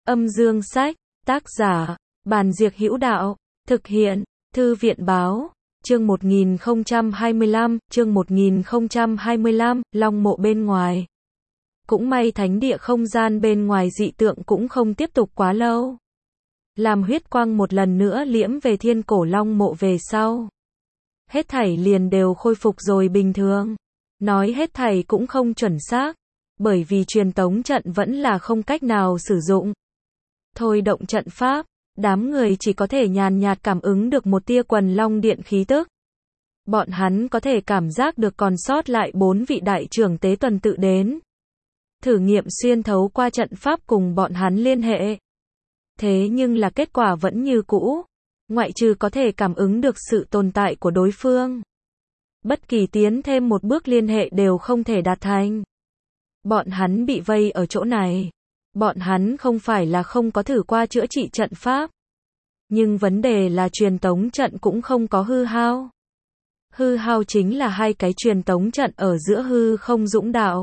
Âm dương sách, tác giả, Bàn Diệc Hữu Đạo, thực hiện, Thư viện Báo, chương 1025, Long Mộ bên ngoài. Cũng may thánh địa không gian bên ngoài dị tượng cũng không tiếp tục quá lâu. Làm huyết quang một lần nữa liễm về Thiên Cổ Long Mộ về sau. Hết thảy liền đều khôi phục rồi bình thường. Nói hết thảy cũng không chuẩn xác, bởi vì truyền tống trận vẫn là không cách nào sử dụng. Thôi động trận pháp, đám người chỉ có thể nhàn nhạt cảm ứng được một tia quần long điện khí tức. Bọn hắn có thể cảm giác được còn sót lại 4 vị đại trưởng tế tuần tự đến. Thử nghiệm xuyên thấu qua trận pháp cùng bọn hắn liên hệ. Thế nhưng là kết quả vẫn như cũ. Ngoại trừ có thể cảm ứng được sự tồn tại của đối phương. Bất kỳ tiến thêm một bước liên hệ đều không thể đạt thành. Bọn hắn bị vây ở chỗ này. Bọn hắn không phải là không có thử qua chữa trị trận pháp. Nhưng vấn đề là truyền tống trận cũng không có hư hao. Hư hao chính là hai cái truyền tống trận ở giữa hư không dũng đạo.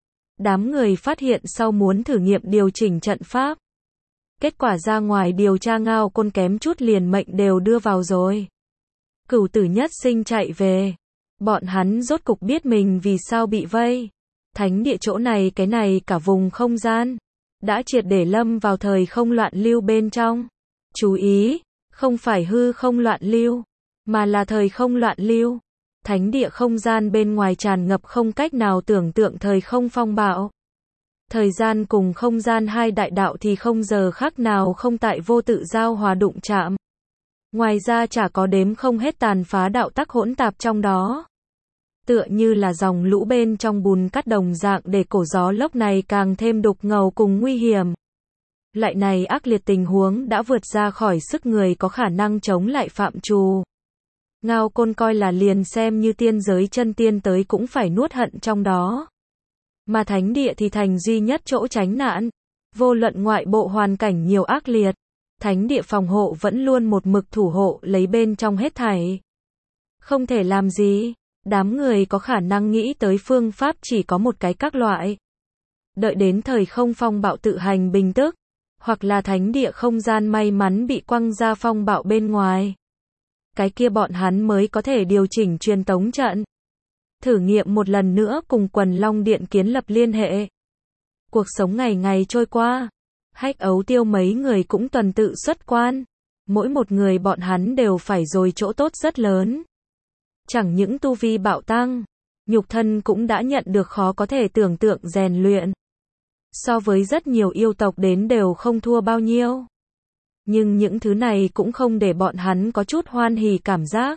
Đám người phát hiện sau muốn thử nghiệm điều chỉnh trận pháp. Kết quả ra ngoài điều tra Ngao Côn kém chút liền mệnh đều đưa vào rồi. Cửu tử nhất sinh chạy về. Bọn hắn rốt cục biết mình vì sao bị vây. Thánh địa chỗ này cái này cả vùng không gian. Đã triệt để lâm vào thời không loạn lưu bên trong. Chú ý, không phải hư không loạn lưu, mà là thời không loạn lưu. Thánh địa không gian bên ngoài tràn ngập không cách nào tưởng tượng thời không phong bạo. Thời gian cùng không gian hai đại đạo thì không giờ khác nào không tại vô tự giao hòa đụng chạm. Ngoài ra chả có đếm không hết tàn phá đạo tắc hỗn tạp trong đó. Tựa như là dòng lũ bên trong bùn cát đồng dạng để cổ gió lốc này càng thêm đục ngầu cùng nguy hiểm. Lại này ác liệt tình huống đã vượt ra khỏi sức người có khả năng chống lại phạm trù. Ngao Côn coi là liền xem như tiên giới chân tiên tới cũng phải nuốt hận trong đó. Mà thánh địa thì thành duy nhất chỗ tránh nạn. Vô luận ngoại bộ hoàn cảnh nhiều ác liệt, thánh địa phòng hộ vẫn luôn một mực thủ hộ lấy bên trong hết thảy. Không thể làm gì, đám người có khả năng nghĩ tới phương pháp chỉ có một cái các loại. Đợi đến thời không phong bạo tự hành bình tức, hoặc là thánh địa không gian may mắn bị quăng ra phong bạo bên ngoài. Cái kia bọn hắn mới có thể điều chỉnh truyền tống trận. Thử nghiệm một lần nữa cùng quần long điện kiến lập liên hệ. Cuộc sống ngày ngày trôi qua. Hách Ấu Tiêu mấy người cũng tuần tự xuất quan. Mỗi một người bọn hắn đều phải rồi chỗ tốt rất lớn. Chẳng những tu vi bạo tăng, nhục thân cũng đã nhận được khó có thể tưởng tượng rèn luyện. So với rất nhiều yêu tộc đến đều không thua bao nhiêu. Nhưng những thứ này cũng không để bọn hắn có chút hoan hỉ cảm giác.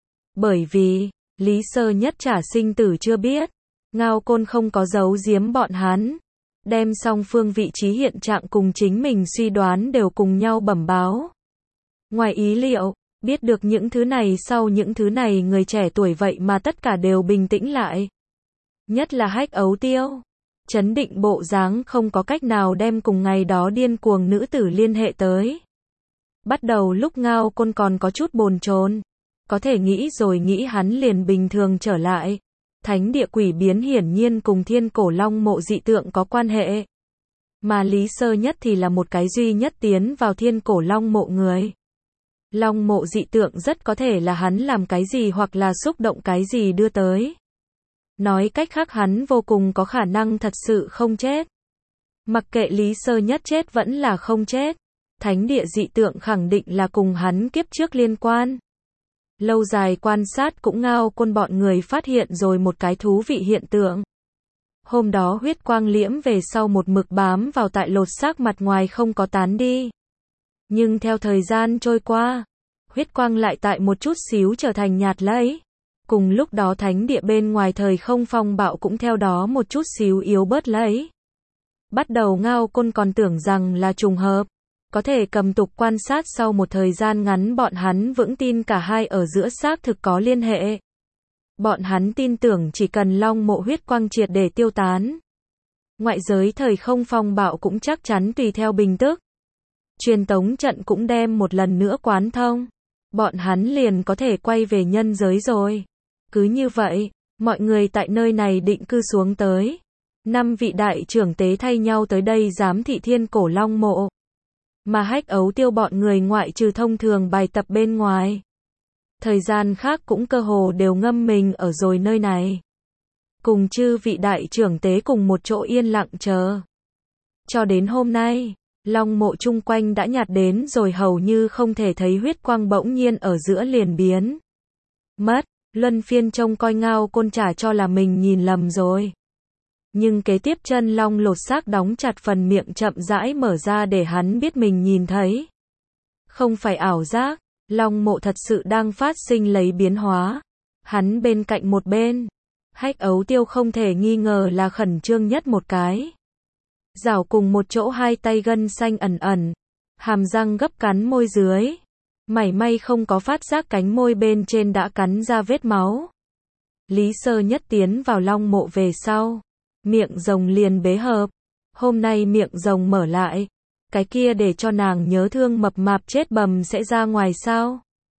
Bởi vì, Lý Sơ Nhất trả sinh tử chưa biết. Ngao Côn không có giấu giếm bọn hắn. Đem song phương vị trí hiện trạng cùng chính mình suy đoán đều cùng nhau bẩm báo. Ngoài ý liệu, biết được những thứ này sau những thứ này người trẻ tuổi vậy mà tất cả đều bình tĩnh lại. Nhất là Hách Ấu Tiêu. Chấn định bộ dáng không có cách nào đem cùng ngày đó điên cuồng nữ tử liên hệ tới. Bắt đầu lúc Ngao Côn còn có chút bồn chồn. Có thể nghĩ rồi nghĩ hắn liền bình thường trở lại. Thánh địa quỷ biến hiển nhiên cùng Thiên Cổ Long Mộ dị tượng có quan hệ. Mà Lý Sơ Nhất thì là một cái duy nhất tiến vào Thiên Cổ Long Mộ người. Long Mộ dị tượng rất có thể là hắn làm cái gì hoặc là xúc động cái gì đưa tới. Nói cách khác hắn vô cùng có khả năng thật sự không chết. Mặc kệ Lý Sơ Nhất chết vẫn là không chết. Thánh địa dị tượng khẳng định là cùng hắn kiếp trước liên quan. Lâu dài quan sát cũng Ngao Côn bọn người phát hiện rồi một cái thú vị hiện tượng. Hôm đó huyết quang liễm về sau một mực bám vào tại lột xác mặt ngoài không có tán đi. Nhưng theo thời gian trôi qua, huyết quang lại tại một chút xíu trở thành nhạt lấy. Cùng lúc đó thánh địa bên ngoài thời không phong bạo cũng theo đó một chút xíu yếu bớt lấy. Bắt đầu Ngao Côn còn tưởng rằng là trùng hợp. Có thể cầm tục quan sát sau một thời gian ngắn bọn hắn vững tin cả hai ở giữa xác thực có liên hệ. Bọn hắn tin tưởng chỉ cần Long Mộ huyết quang triệt để tiêu tán. Ngoại giới thời không phong bạo cũng chắc chắn tùy theo bình tức. Truyền tống trận cũng đem một lần nữa quán thông. Bọn hắn liền có thể quay về nhân giới rồi. Cứ như vậy, mọi người tại nơi này định cư xuống tới. 5 vị đại trưởng tế thay nhau tới đây giám thị Thiên Cổ Long Mộ. Mà Hách Ấu Tiêu bọn người ngoại trừ thông thường bài tập bên ngoài. Thời gian khác cũng cơ hồ đều ngâm mình ở rồi nơi này. Cùng chư vị đại trưởng tế cùng một chỗ yên lặng chờ. Cho đến hôm nay, long mộ chung quanh đã nhạt đến rồi hầu như không thể thấy huyết quang bỗng nhiên ở giữa liền biến mất. Luân phiên trông coi Ngao Côn chả cho là mình nhìn lầm rồi. Nhưng kế tiếp chân long lột xác đóng chặt phần miệng chậm rãi mở ra để hắn biết mình nhìn thấy. Không phải ảo giác, long mộ thật sự đang phát sinh lấy biến hóa. Hắn bên cạnh một bên. Hách Ấu Tiêu không thể nghi ngờ là khẩn trương nhất một cái. Rảo cùng một chỗ hai tay gân xanh ẩn ẩn. Hàm răng gấp cắn môi dưới. Mảy may không có phát giác cánh môi bên trên đã cắn ra vết máu. Lý Sơ Nhất tiến vào long mộ về sau. Miệng rồng liền bế hợp. Hôm nay miệng rồng mở lại. Cái kia để cho nàng nhớ thương mập mạp chết bầm sẽ ra ngoài sao?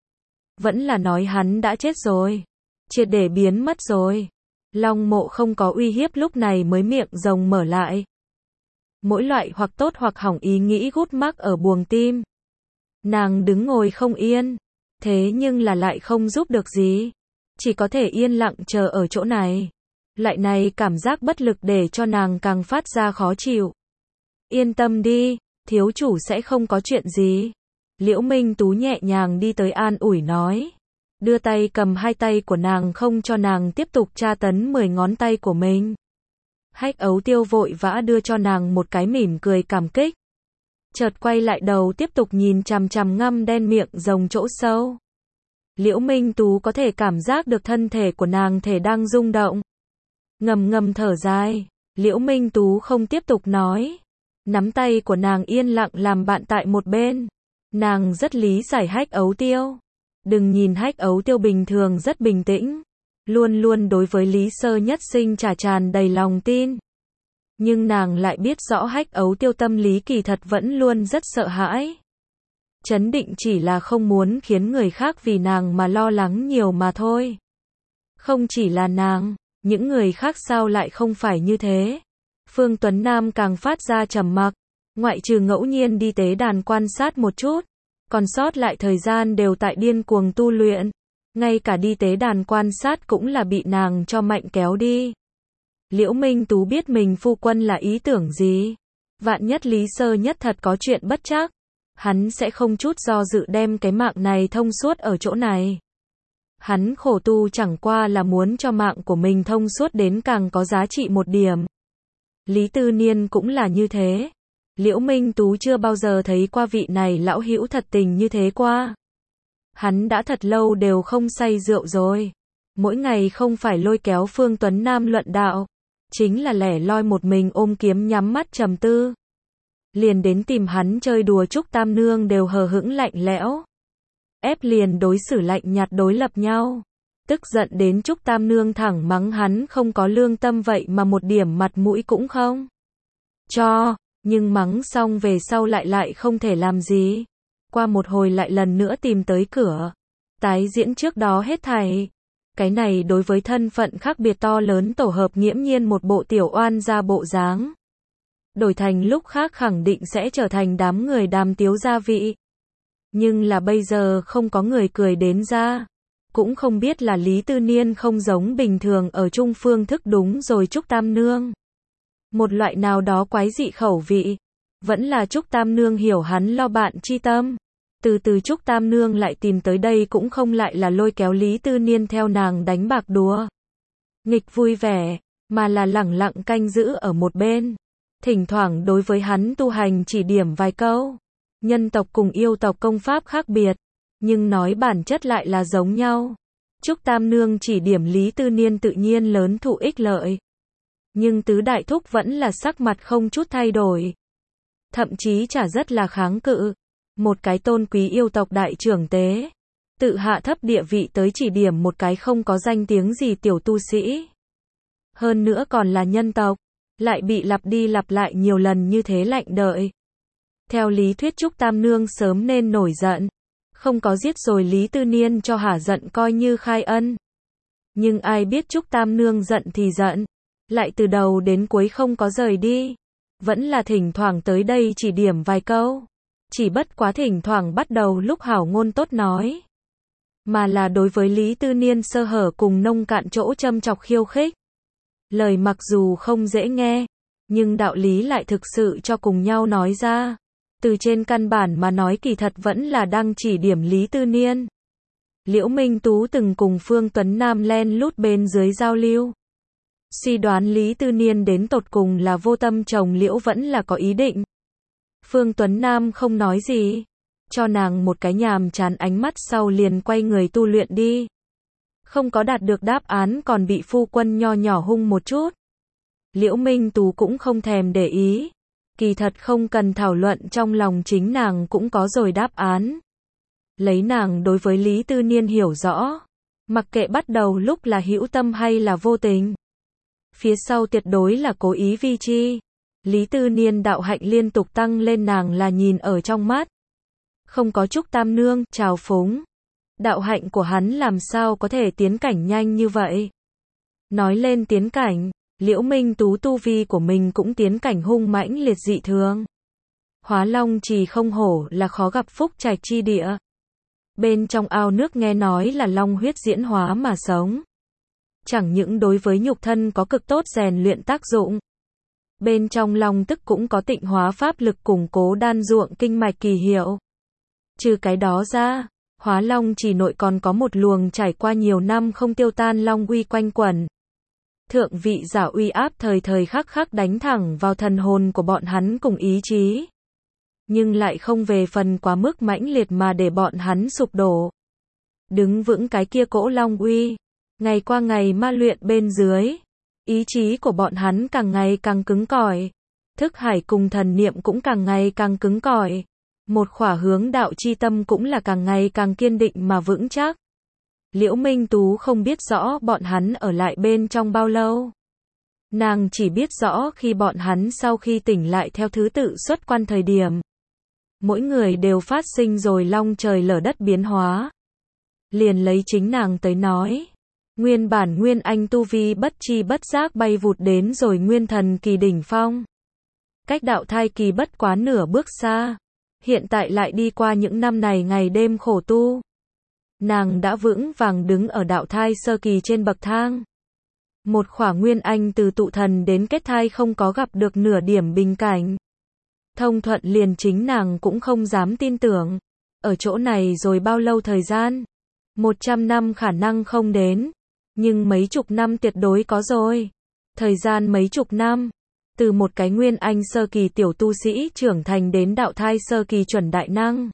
Vẫn là nói hắn đã chết rồi. Triệt để biến mất rồi. Long mộ không có uy hiếp lúc này mới miệng rồng mở lại. Mỗi loại hoặc tốt hoặc hỏng ý nghĩ gút mắc ở buồng tim. Nàng đứng ngồi không yên. Thế nhưng là lại không giúp được gì. Chỉ có thể yên lặng chờ ở chỗ này. Lại này cảm giác bất lực để cho nàng càng phát ra khó chịu. Yên tâm đi, thiếu chủ sẽ không có chuyện gì. Liễu Minh Tú nhẹ nhàng đi tới an ủi nói. Đưa tay cầm hai tay của nàng không cho nàng tiếp tục tra tấn 10 ngón tay của mình. Hách Ấu Tiêu vội vã đưa cho nàng một cái mỉm cười cảm kích. Chợt quay lại đầu tiếp tục nhìn chằm chằm ngăm đen miệng rồng chỗ sâu. Liễu Minh Tú có thể cảm giác được thân thể của nàng thể đang rung động. Ngầm ngầm thở dài, Liễu Minh Tú không tiếp tục nói. Nắm tay của nàng yên lặng làm bạn tại một bên. Nàng rất lý giải Hách Ấu Tiêu. Đừng nhìn Hách Ấu Tiêu bình thường rất bình tĩnh. Luôn luôn đối với Lý Sơ Nhất sinh tràn đầy lòng tin. Nhưng nàng lại biết rõ Hách Ấu Tiêu tâm lý kỳ thật vẫn luôn rất sợ hãi. Chấn định chỉ là không muốn khiến người khác vì nàng mà lo lắng nhiều mà thôi. Không chỉ là nàng, những người khác sao lại không phải như thế. Phương Tuấn Nam càng phát ra trầm mặc, ngoại trừ ngẫu nhiên đi tế đàn quan sát một chút, còn sót lại thời gian đều tại điên cuồng tu luyện. Ngay cả đi tế đàn quan sát cũng là bị nàng cho mạnh kéo đi. Liễu Minh Tú biết mình phu quân là ý tưởng gì. Vạn nhất Lý Sơ Nhất thật có chuyện bất trắc. Hắn sẽ không chút do dự đem cái mạng này thông suốt ở chỗ này. Hắn khổ tu chẳng qua là muốn cho mạng của mình thông suốt đến càng có giá trị một điểm. Lý Tư Niên cũng là như thế. Liễu Minh Tú chưa bao giờ thấy qua vị này lão hữu thật tình như thế qua. Hắn đã thật lâu đều không say rượu rồi. Mỗi ngày không phải lôi kéo Phương Tuấn Nam luận đạo, chính là lẻ loi một mình ôm kiếm nhắm mắt trầm tư. Liền đến tìm hắn chơi đùa Trúc Tam Nương đều hờ hững lạnh lẽo. Ép liền đối xử lạnh nhạt đối lập nhau. Tức giận đến Trúc Tam Nương thẳng mắng hắn không có lương tâm vậy mà một điểm mặt mũi cũng không cho, nhưng mắng xong về sau lại không thể làm gì. Qua một hồi lại lần nữa tìm tới cửa. Tái diễn trước đó hết thảy. Cái này đối với thân phận khác biệt to lớn tổ hợp nghiễm nhiên một bộ tiểu oan gia bộ dáng. Đổi thành lúc khác khẳng định sẽ trở thành đám người đàm tiếu gia vị. Nhưng là bây giờ không có người cười đến ra. Cũng không biết là Lý Tư Niên không giống bình thường ở chung phương thức đúng rồi Trúc Tam Nương. Một loại nào đó quái dị khẩu vị. Vẫn là Trúc Tam Nương hiểu hắn lo bạn chi tâm. Từ từ Trúc Tam Nương lại tìm tới đây cũng không lại là lôi kéo Lý Tư Niên theo nàng đánh bạc đùa. Nghịch vui vẻ, mà là lẳng lặng canh giữ ở một bên. Thỉnh thoảng đối với hắn tu hành chỉ điểm vài câu. Nhân tộc cùng yêu tộc công pháp khác biệt, nhưng nói bản chất lại là giống nhau. Trúc Tam Nương chỉ điểm Lý Tư Niên tự nhiên lớn thụ ích lợi. Nhưng tứ đại thúc vẫn là sắc mặt không chút thay đổi. Thậm chí chả rất là kháng cự. Một cái tôn quý yêu tộc đại trưởng tế. Tự hạ thấp địa vị tới chỉ điểm một cái không có danh tiếng gì tiểu tu sĩ. Hơn nữa còn là nhân tộc. Lại bị lặp đi lặp lại nhiều lần như thế lạnh đợi. Theo lý thuyết Trúc Tam Nương sớm nên nổi giận. Không có giết rồi Lý Tư Niên cho hả giận coi như khai ân. Nhưng ai biết Trúc Tam Nương giận thì giận. Lại từ đầu đến cuối không có rời đi. Vẫn là thỉnh thoảng tới đây chỉ điểm vài câu. chỉ bất quá thỉnh thoảng bắt đầu lúc hảo ngôn tốt nói. Mà là đối với Lý Tư Niên sơ hở cùng nông cạn chỗ châm chọc khiêu khích. Lời mặc dù không dễ nghe, nhưng đạo lý lại thực sự cho cùng nhau nói ra. Từ trên căn bản mà nói kỳ thật vẫn là đang chỉ điểm Lý Tư Niên. Liễu Minh Tú từng cùng Phương Tuấn Nam len lút bên dưới giao lưu. Suy đoán Lý Tư Niên đến tột cùng là vô tâm chồng Liễu vẫn là có ý định. Phương Tuấn Nam không nói gì, cho nàng một cái nhàm chán ánh mắt sau liền quay người tu luyện đi. Không có đạt được đáp án còn bị phu quân nho nhỏ hung một chút. Liễu Minh Tú cũng không thèm để ý. Kỳ thật không cần thảo luận, trong lòng chính nàng cũng có rồi đáp án. Lấy nàng đối với Lý Tư Niên hiểu rõ, mặc kệ bắt đầu lúc là hữu tâm hay là vô tình, phía sau tuyệt đối là cố ý vi chi. Lý Tư Niên đạo hạnh liên tục tăng lên nàng là nhìn ở trong mắt. Không có Trúc Tam Nương trào phúng, đạo hạnh của hắn làm sao có thể tiến cảnh nhanh như vậy. Nói lên tiến cảnh, Liễu Minh Tú tu vi của mình cũng tiến cảnh hung mãnh liệt dị thường. Hóa Long Trì không hổ là khó gặp phúc trạch chi địa. Bên trong ao nước nghe nói là long huyết diễn hóa mà sống. Chẳng những đối với nhục thân có cực tốt rèn luyện tác dụng. Bên trong long tức cũng có tịnh hóa pháp lực củng cố đan ruộng kinh mạch kỳ hiệu. Trừ cái đó ra, Hóa Long Trì nội còn có một luồng trải qua nhiều năm không tiêu tan long uy quanh quẩn. Thượng vị giả uy áp thời thời khắc khắc đánh thẳng vào thần hồn của bọn hắn cùng ý chí. Nhưng lại không về phần quá mức mãnh liệt mà để bọn hắn sụp đổ. Đứng vững cái kia cỗ long uy, ngày qua ngày ma luyện bên dưới, ý chí của bọn hắn càng ngày càng cứng cỏi, thức hải cùng thần niệm cũng càng ngày càng cứng cỏi, một khỏa hướng đạo chi tâm cũng là càng ngày càng kiên định mà vững chắc. Liễu Minh Tú không biết rõ bọn hắn ở lại bên trong bao lâu. Nàng chỉ biết rõ khi bọn hắn sau khi tỉnh lại theo thứ tự xuất quan thời điểm, mỗi người đều phát sinh rồi long trời lở đất biến hóa. Liền lấy chính nàng tới nói, nguyên bản Nguyên Anh tu vi bất chi bất giác bay vụt đến rồi Nguyên Thần kỳ đỉnh phong. Cách đạo thai kỳ bất quá nửa bước xa, hiện tại lại đi qua những năm này ngày đêm khổ tu. Nàng đã vững vàng đứng ở đạo thai sơ kỳ trên bậc thang. Một khỏa Nguyên Anh từ tụ thần đến kết thai không có gặp được nửa điểm bình cảnh. Thông thuận liền chính nàng cũng không dám tin tưởng. Ở chỗ này rồi bao lâu thời gian? 100 năm khả năng không đến. Nhưng mấy chục năm tuyệt đối có rồi. Thời gian mấy chục năm. Từ một cái Nguyên Anh sơ kỳ tiểu tu sĩ trưởng thành đến đạo thai sơ kỳ chuẩn đại năng.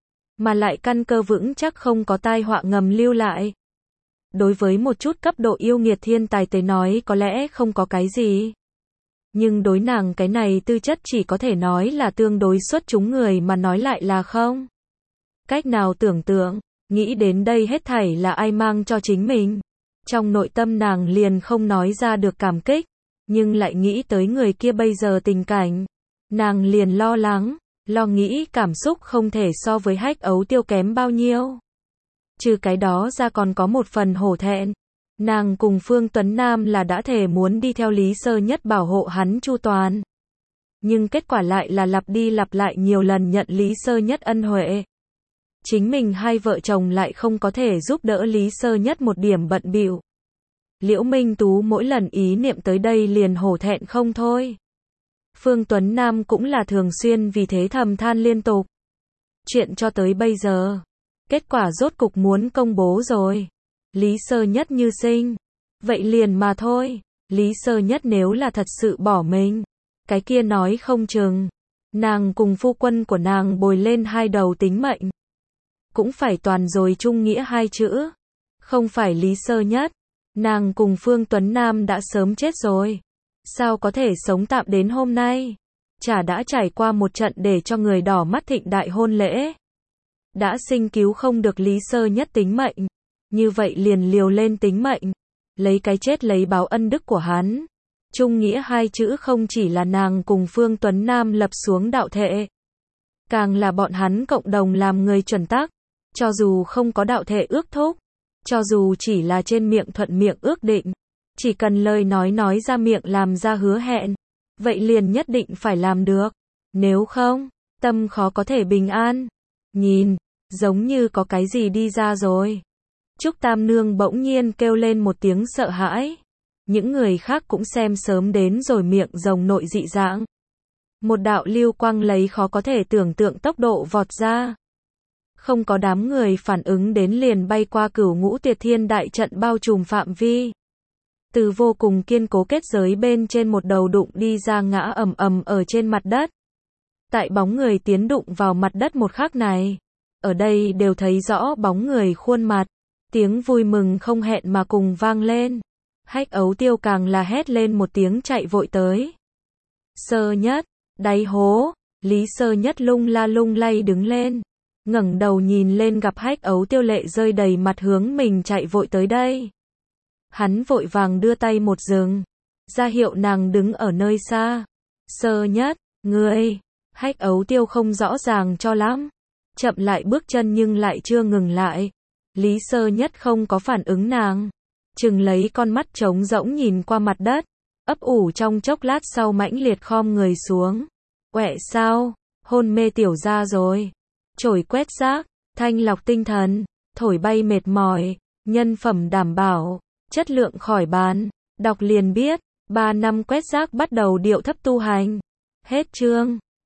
Mà lại căn cơ vững chắc không có tai họa ngầm lưu lại. Đối với một chút cấp độ yêu nghiệt thiên tài tới nói có lẽ không có cái gì. Nhưng đối nàng cái này tư chất chỉ có thể nói là tương đối xuất chúng người mà nói lại là không. Cách nào tưởng tượng, nghĩ đến đây hết thảy là ai mang cho chính mình. Trong nội tâm nàng liền không nói ra được cảm kích, nhưng lại nghĩ tới người kia bây giờ tình cảnh. Nàng liền lo lắng, lo nghĩ cảm xúc không thể so với Hách Ấu Tiêu kém bao nhiêu. Trừ cái đó ra còn có một phần hổ thẹn. Nàng cùng Phương Tuấn Nam là đã thề muốn đi theo Lý Sơ Nhất bảo hộ hắn chu toàn. Nhưng kết quả lại là lặp đi lặp lại nhiều lần nhận Lý Sơ Nhất ân huệ. Chính mình hai vợ chồng lại không có thể giúp đỡ Lý Sơ Nhất một điểm bận bịu. Liễu Minh Tú mỗi lần ý niệm tới đây liền hổ thẹn không thôi. Phương Tuấn Nam cũng là thường xuyên vì thế thầm than liên tục. Chuyện cho tới bây giờ, kết quả rốt cục muốn công bố rồi. Lý Sơ Nhất như sinh. Vậy liền mà thôi. Lý Sơ Nhất nếu là thật sự bỏ mình, cái kia nói không chừng nàng cùng phu quân của nàng bồi lên hai đầu tính mệnh. Cũng phải toàn rồi chung nghĩa hai chữ. Không phải Lý Sơ Nhất, nàng cùng Phương Tuấn Nam đã sớm chết rồi. Sao có thể sống tạm đến hôm nay? Chả đã trải qua một trận để cho người đỏ mắt thịnh đại hôn lễ. Đã sinh cứu không được Lý Sơ Nhất tính mệnh. Như vậy liền liều lên tính mệnh. Lấy cái chết lấy báo ân đức của hắn. Chung nghĩa hai chữ không chỉ là nàng cùng Phương Tuấn Nam lập xuống đạo thệ. Càng là bọn hắn cộng đồng làm người chuẩn tắc. Cho dù không có đạo thệ ước thúc. Cho dù chỉ là trên miệng thuận miệng ước định. Chỉ cần lời nói ra miệng làm ra hứa hẹn. Vậy liền nhất định phải làm được. Nếu không, tâm khó có thể bình an. Nhìn, giống như có cái gì đi ra rồi. Trúc Tam Nương bỗng nhiên kêu lên một tiếng sợ hãi. Những người khác cũng xem sớm đến rồi, miệng rồng nội dị dạng. Một đạo lưu quang lấy khó có thể tưởng tượng tốc độ vọt ra. Không có đám người phản ứng đến liền bay qua Cửu Ngũ Tuyệt Thiên đại trận bao trùm phạm vi. Từ vô cùng kiên cố kết giới bên trên một đầu đụng đi ra, ngã ầm ầm ở trên mặt đất. Tại bóng người tiến đụng vào mặt đất một khắc này, ở đây đều thấy rõ bóng người khuôn mặt. Tiếng vui mừng không hẹn mà cùng vang lên. Hách Ấu Tiêu càng là hét lên một tiếng chạy vội tới. Sơ Nhất, đáy hố, Lý Sơ Nhất lung la lung lay đứng lên. Ngẩng đầu nhìn lên gặp Hách Ấu Tiêu lệ rơi đầy mặt hướng mình chạy vội tới đây. Hắn vội vàng đưa tay một dừng, ra hiệu nàng đứng ở nơi xa. Sơ Nhất, ngươi, Hách Ấu Tiêu không rõ ràng cho lắm. Chậm lại bước chân nhưng lại chưa ngừng lại. Lý Sơ Nhất không có phản ứng nàng. Chừng lấy con mắt trống rỗng nhìn qua mặt đất. Ấp ủ trong chốc lát sau mãnh liệt khom người xuống. Quẹ sao, hôn mê tiểu ra rồi. Chổi quét rác, thanh lọc tinh thần, thổi bay mệt mỏi, nhân phẩm đảm bảo, chất lượng khỏi bàn. Đọc liền biết, 3 năm quét rác bắt đầu điệu thấp tu hành. Hết chương.